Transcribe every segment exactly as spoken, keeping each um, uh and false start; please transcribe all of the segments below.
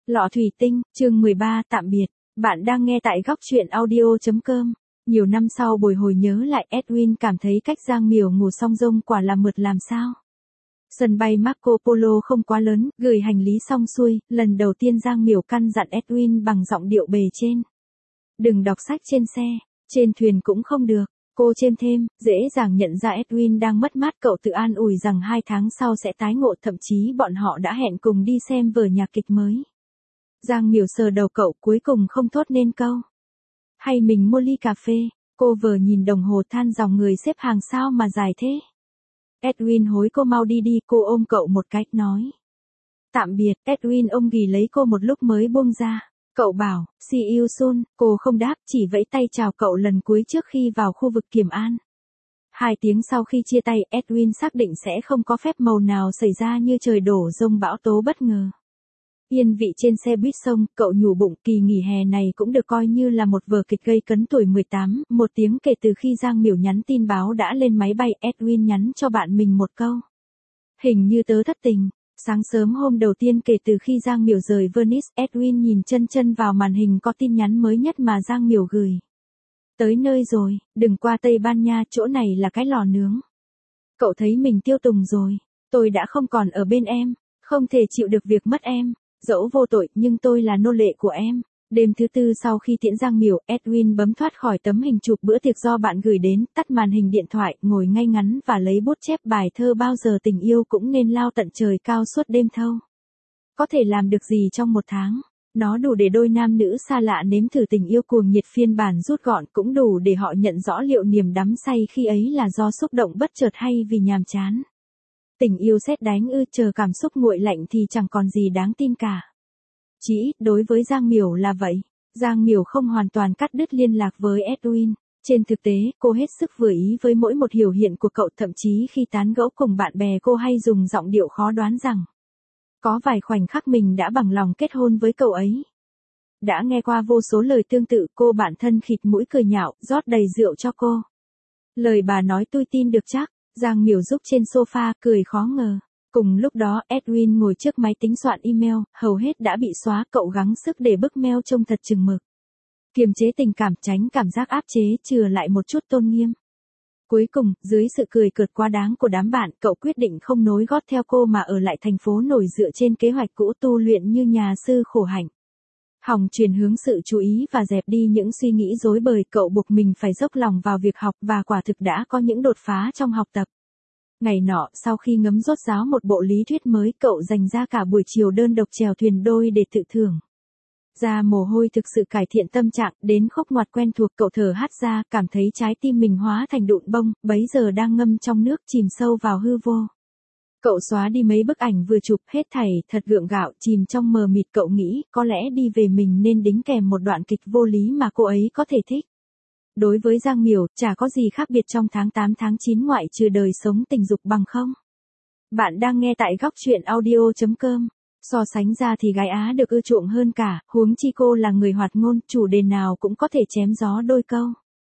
Lọ thủy tinh, chương mười ba, tạm biệt. Bạn đang nghe tại góc truyện audio chấm com. Nhiều năm sau bồi hồi nhớ lại, Edwin cảm thấy cách Giang Miểu ngủ song rông quả là mượt làm sao. Sân bay Marco Polo không quá lớn, gửi hành lý xong xuôi, lần đầu tiên Giang Miểu căn dặn Edwin bằng giọng điệu bề trên. Đừng đọc sách trên xe, trên thuyền cũng không được. Cô chêm thêm, dễ dàng nhận ra Edwin đang mất mát, cậu tự an ủi rằng hai tháng sau sẽ tái ngộ, thậm chí bọn họ đã hẹn cùng đi xem vở nhạc kịch mới. Giang Miểu sờ đầu cậu, cuối cùng không thốt nên câu. Hay mình mua ly cà phê, cô vừa nhìn đồng hồ than dòng người xếp hàng sao mà dài thế. Edwin hối cô mau đi đi, cô ôm cậu một cái, nói. Tạm biệt, Edwin ôm ghì lấy cô một lúc mới buông ra. Cậu bảo, see you soon, cô không đáp, chỉ vẫy tay chào cậu lần cuối trước khi vào khu vực kiểm an. Hai tiếng sau khi chia tay, Edwin xác định sẽ không có phép màu nào xảy ra như trời đổ dông bão tố bất ngờ. Yên vị trên xe buýt sông, cậu nhủ bụng, kỳ nghỉ hè này cũng được coi như là một vở kịch gây cấn tuổi mười tám, một tiếng kể từ khi Giang Miểu nhắn tin báo đã lên máy bay, Edwin nhắn cho bạn mình một câu. Hình như tớ thất tình. Sáng sớm hôm đầu tiên kể từ khi Giang Miểu rời Venice, Edwin nhìn chân chân vào màn hình có tin nhắn mới nhất mà Giang Miểu gửi. Tới nơi rồi, đừng qua Tây Ban Nha, chỗ này là cái lò nướng. Cậu thấy mình tiêu tùng rồi, tôi đã không còn ở bên em, không thể chịu được việc mất em, dẫu vô tội nhưng tôi là nô lệ của em. Đêm thứ tư sau khi tiễn Giang Miểu, Edwin bấm thoát khỏi tấm hình chụp bữa tiệc do bạn gửi đến, tắt màn hình điện thoại, ngồi ngay ngắn và lấy bút chép bài thơ bao giờ tình yêu cũng nên lao tận trời cao suốt đêm thâu. Có thể làm được gì trong một tháng? Nó đủ để đôi nam nữ xa lạ nếm thử tình yêu cuồng nhiệt phiên bản rút gọn, cũng đủ để họ nhận rõ liệu niềm đắm say khi ấy là do xúc động bất chợt hay vì nhàm chán. Tình yêu sét đánh ư, chờ cảm xúc nguội lạnh thì chẳng còn gì đáng tin cả. Chỉ ít đối với Giang Miểu là vậy. Giang Miểu không hoàn toàn cắt đứt liên lạc với Edwin. Trên thực tế, cô hết sức vừa ý với mỗi một hiểu hiện của cậu, thậm chí khi tán gẫu cùng bạn bè cô hay dùng giọng điệu khó đoán rằng có vài khoảnh khắc mình đã bằng lòng kết hôn với cậu ấy. Đã nghe qua vô số lời tương tự, cô bạn thân khịt mũi cười nhạo, rót đầy rượu cho cô. Lời bà nói tôi tin được chắc. Giang Miểu giúp trên sofa, cười khó ngờ. Cùng lúc đó, Edwin ngồi trước máy tính soạn email, hầu hết đã bị xóa, cậu gắng sức để bức mail trông thật chừng mực. Kiềm chế tình cảm, tránh cảm giác áp chế, chừa lại một chút tôn nghiêm. Cuối cùng, dưới sự cười cợt quá đáng của đám bạn, cậu quyết định không nối gót theo cô mà ở lại thành phố nổi dựa trên kế hoạch cũ, tu luyện như nhà sư khổ hạnh. Hòng chuyển hướng sự chú ý và dẹp đi những suy nghĩ rối bời, cậu buộc mình phải dốc lòng vào việc học và quả thực đã có những đột phá trong học tập. Ngày nọ, sau khi ngấm rốt ráo một bộ lý thuyết mới, cậu dành ra cả buổi chiều đơn độc chèo thuyền đôi để tự thưởng. Ra mồ hôi thực sự cải thiện tâm trạng, đến khúc ngoặt quen thuộc cậu thở hắt ra, cảm thấy trái tim mình hóa thành đụn bông, bấy giờ đang ngâm trong nước chìm sâu vào hư vô. Cậu xóa đi mấy bức ảnh vừa chụp, hết thảy thật gượng gạo, chìm trong mờ mịt, cậu nghĩ có lẽ đi về mình nên đính kèm một đoạn kịch vô lý mà cô ấy có thể thích. Đối với Giang Miểu, chả có gì khác biệt trong tháng tám tháng chín ngoại trừ đời sống tình dục bằng không. Bạn đang nghe tại góc truyện audio chấm com. So sánh ra thì gái Á được ưa chuộng hơn cả, huống chi cô là người hoạt ngôn, chủ đề nào cũng có thể chém gió đôi câu.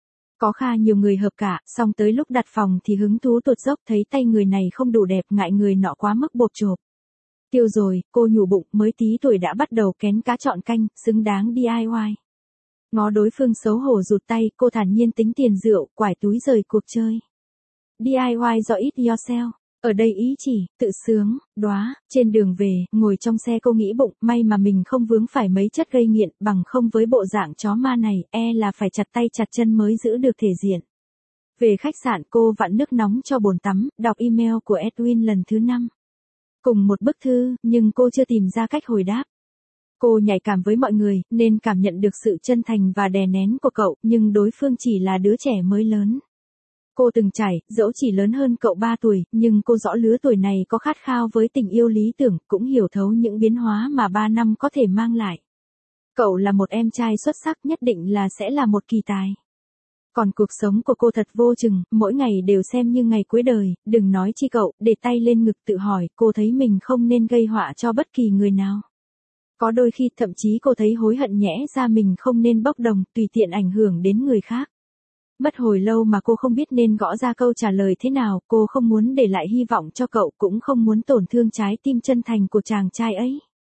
Có kha nhiều người hợp cả, song tới lúc đặt phòng thì hứng thú tụt dốc, thấy tay người này không đủ đẹp, ngại người nọ quá mức bộp chộp. Tiêu rồi, cô nhủ bụng, mới tí tuổi đã bắt đầu kén cá chọn canh, xứng đáng đê i i. Ngó đối phương xấu hổ rụt tay, cô thản nhiên tính tiền rượu, quải túi rời cuộc chơi. đê i i do it yourself. Ở đây ý chỉ, tự sướng, đóa. Trên đường về, ngồi trong xe cô nghĩ bụng, may mà mình không vướng phải mấy chất gây nghiện, bằng không với bộ dạng chó ma này, e là phải chặt tay chặt chân mới giữ được thể diện. Về khách sạn, cô vặn nước nóng cho bồn tắm, đọc email của Edwin lần thứ năm. Cùng một bức thư, nhưng cô chưa tìm ra cách hồi đáp. Cô nhạy cảm với mọi người, nên cảm nhận được sự chân thành và đè nén của cậu, nhưng đối phương chỉ là đứa trẻ mới lớn. Cô từng trải, dẫu chỉ lớn hơn cậu ba tuổi, nhưng cô rõ lứa tuổi này có khát khao với tình yêu lý tưởng, cũng hiểu thấu những biến hóa mà ba năm có thể mang lại. Cậu là một em trai xuất sắc, nhất định là sẽ là một kỳ tài. Còn cuộc sống của cô thật vô chừng, mỗi ngày đều xem như ngày cuối đời, đừng nói chi cậu, để tay lên ngực tự hỏi, cô thấy mình không nên gây họa cho bất kỳ người nào. Có đôi khi thậm chí cô thấy hối hận nhẽ ra mình không nên bốc đồng, tùy tiện ảnh hưởng đến người khác. Mất hồi lâu mà cô không biết nên gõ ra câu trả lời thế nào, cô không muốn để lại hy vọng cho cậu, cũng không muốn tổn thương trái tim chân thành của chàng trai ấy.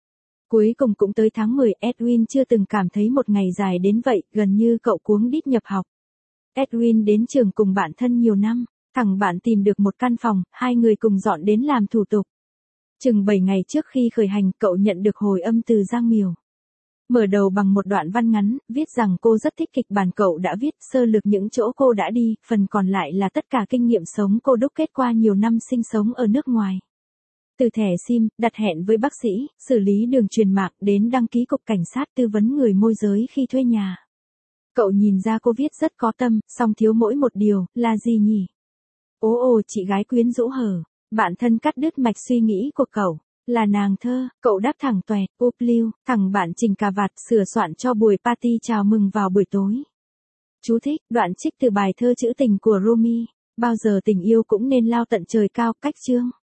Cuối cùng cũng tới tháng mười, Edwin chưa từng cảm thấy một ngày dài đến vậy, gần như cậu cuống đít nhập học. Edwin đến trường cùng bạn thân nhiều năm, thằng bạn tìm được một căn phòng, hai người cùng dọn đến làm thủ tục. Chừng bảy ngày trước khi khởi hành, cậu nhận được hồi âm từ Giang Miểu. Mở đầu bằng một đoạn văn ngắn, viết rằng cô rất thích kịch bản cậu đã viết, sơ lược những chỗ cô đã đi, phần còn lại là tất cả kinh nghiệm sống cô đúc kết qua nhiều năm sinh sống ở nước ngoài. Từ thẻ sim, đặt hẹn với bác sĩ, xử lý đường truyền mạng đến đăng ký cục cảnh sát tư vấn người môi giới khi thuê nhà. Cậu nhìn ra cô viết rất có tâm, song thiếu mỗi một điều, là gì nhỉ? Ố ồ chị gái quyến rũ hở, bạn thân cắt đứt mạch suy nghĩ của cậu. Là nàng thơ, cậu đáp thẳng toẹt, úp lưu, thằng bạn chỉnh cà vạt sửa soạn cho buổi party chào mừng vào buổi tối. Chú thích, đoạn trích từ bài thơ trữ tình của Rumi, bao giờ tình yêu cũng nên lao tận trời cao, cách chương.